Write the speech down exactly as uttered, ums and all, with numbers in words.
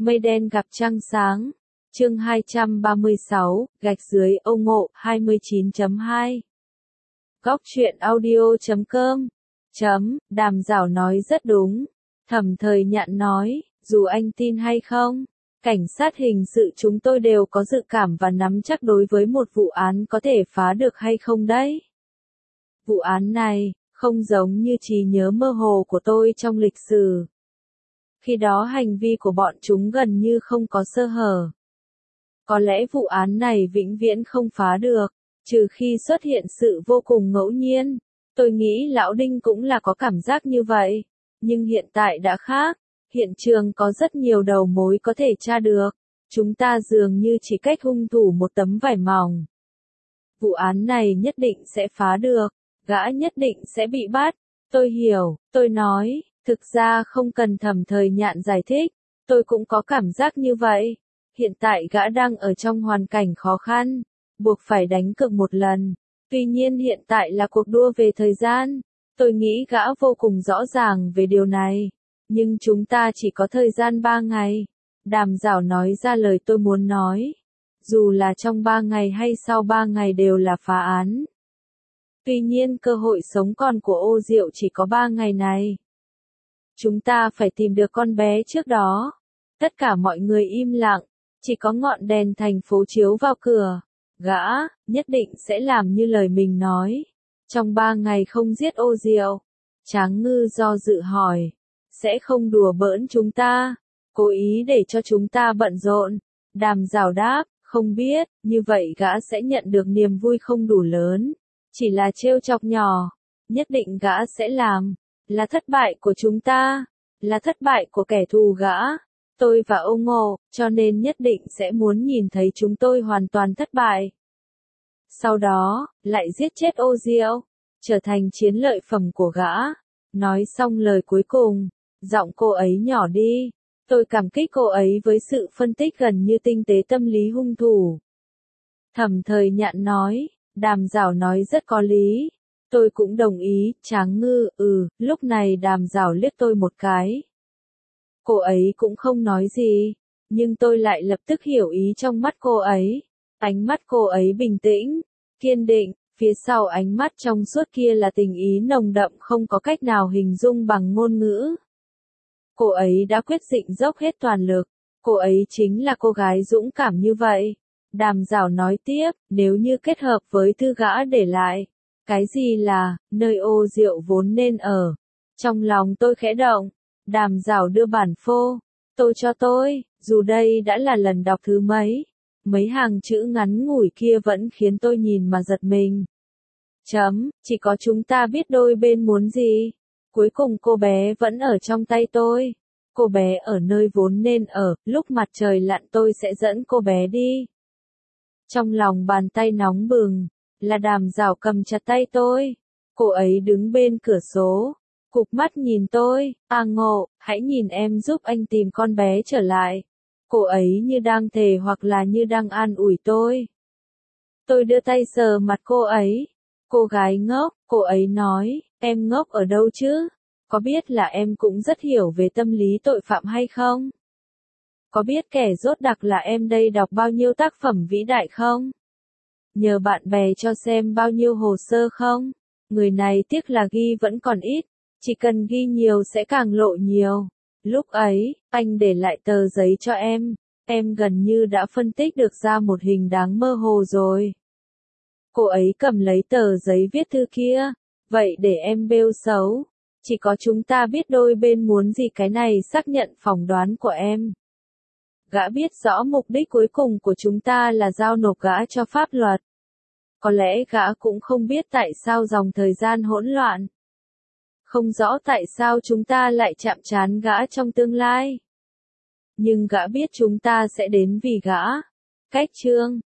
Mây đen gặp trăng sáng. Chương hai trăm ba mươi sáu, gạch dưới Âu Ngộ hai mươi chín chấm hai. Góc truyện audio chấm com. Chấm, Đàm Giảo nói rất đúng. Thẩm Thời Nhạn nói, dù anh tin hay không, cảnh sát hình sự chúng tôi đều có dự cảm và nắm chắc đối với một vụ án có thể phá được hay không đấy. Vụ án này, không giống như trí nhớ mơ hồ của tôi trong lịch sử. Khi đó hành vi của bọn chúng gần như không có sơ hở. Có lẽ vụ án này vĩnh viễn không phá được, trừ khi xuất hiện sự vô cùng ngẫu nhiên. Tôi nghĩ Lão Đinh cũng là có cảm giác như vậy. Nhưng hiện tại đã khác. Hiện trường có rất nhiều đầu mối có thể tra được. Chúng ta dường như chỉ cách hung thủ một tấm vải mỏng. Vụ án này nhất định sẽ phá được. Gã nhất định sẽ bị bắt. Tôi hiểu, tôi nói. Thực ra không cần Thẩm Thời Nhạn giải thích. Tôi cũng có cảm giác như vậy. Hiện tại gã đang ở trong hoàn cảnh khó khăn. Buộc phải đánh cược một lần. Tuy nhiên hiện tại là cuộc đua về thời gian. Tôi nghĩ gã vô cùng rõ ràng về điều này. Nhưng chúng ta chỉ có thời gian ba ngày. Đàm Giảo nói ra lời tôi muốn nói. Dù là trong ba ngày hay sau ba ngày đều là phá án. Tuy nhiên cơ hội sống còn của Ô Diệu chỉ có ba ngày này. Chúng ta phải tìm được con bé trước đó. Tất cả mọi người im lặng. Chỉ có ngọn đèn thành phố chiếu vào cửa. Gã, nhất định sẽ làm như lời mình nói. Trong ba ngày không giết Ô Diệu. Tráng Ngư do dự hỏi. Sẽ không đùa bỡn chúng ta. Cố ý để cho chúng ta bận rộn. Đàm Giảo đáp, không biết, như vậy gã sẽ nhận được niềm vui không đủ lớn. Chỉ là trêu chọc nhỏ. Nhất định gã sẽ làm. Là thất bại của chúng ta. Là thất bại của kẻ thù gã. Tôi và Âu Ngộ, cho nên nhất định sẽ muốn nhìn thấy chúng tôi hoàn toàn thất bại. Sau đó, lại giết chết Ô Diệu, trở thành chiến lợi phẩm của gã. Nói xong lời cuối cùng, giọng cô ấy nhỏ đi. Tôi cảm kích cô ấy với sự phân tích gần như tinh tế tâm lý hung thủ. Thẩm Thời Nhạn nói, Đàm Giảo nói rất có lý. Tôi cũng đồng ý, Tráng Ngư, ừ, lúc này Đàm Giảo liếc tôi một cái. Cô ấy cũng không nói gì, nhưng tôi lại lập tức hiểu ý trong mắt cô ấy. Ánh mắt cô ấy bình tĩnh, kiên định, phía sau ánh mắt trong suốt kia là tình ý nồng đậm không có cách nào hình dung bằng ngôn ngữ. Cô ấy đã quyết định dốc hết toàn lực, cô ấy chính là cô gái dũng cảm như vậy. Đàm Giảo nói tiếp, nếu như kết hợp với thư gã để lại, cái gì là, nơi Ô Diệu vốn nên ở. Trong lòng tôi khẽ động. Đàm Giảo đưa bản phô, tôi cho tôi, dù đây đã là lần đọc thứ mấy, mấy hàng chữ ngắn ngủi kia vẫn khiến tôi nhìn mà giật mình. Chấm, chỉ có chúng ta biết đôi bên muốn gì. Cuối cùng cô bé vẫn ở trong tay tôi. Cô bé ở nơi vốn nên ở, lúc mặt trời lặn tôi sẽ dẫn cô bé đi. Trong lòng bàn tay nóng bừng, là Đàm Giảo cầm chặt tay tôi. Cô ấy đứng bên cửa sổ. Cụp mắt nhìn tôi, à Ngộ, hãy nhìn em giúp anh tìm con bé trở lại. Cô ấy như đang thề hoặc là như đang an ủi tôi. Tôi đưa tay sờ mặt cô ấy. Cô gái ngốc, cô ấy nói, em ngốc ở đâu chứ? Có biết là em cũng rất hiểu về tâm lý tội phạm hay không? Có biết kẻ rốt đặc là em đây đọc bao nhiêu tác phẩm vĩ đại không? Nhờ bạn bè cho xem bao nhiêu hồ sơ không? Người này tiếc là ghi vẫn còn ít. Chỉ cần ghi nhiều sẽ càng lộ nhiều. Lúc ấy, anh để lại tờ giấy cho em. Em gần như đã phân tích được ra một hình dáng mơ hồ rồi. Cô ấy cầm lấy tờ giấy viết thư kia. Vậy để em bêu xấu. Chỉ có chúng ta biết đôi bên muốn gì, cái này xác nhận phỏng đoán của em. Gã biết rõ mục đích cuối cùng của chúng ta là giao nộp gã cho pháp luật. Có lẽ gã cũng không biết tại sao dòng thời gian hỗn loạn. Không rõ tại sao chúng ta lại chạm trán gã trong tương lai. Nhưng gã biết chúng ta sẽ đến vì gã. Cách chương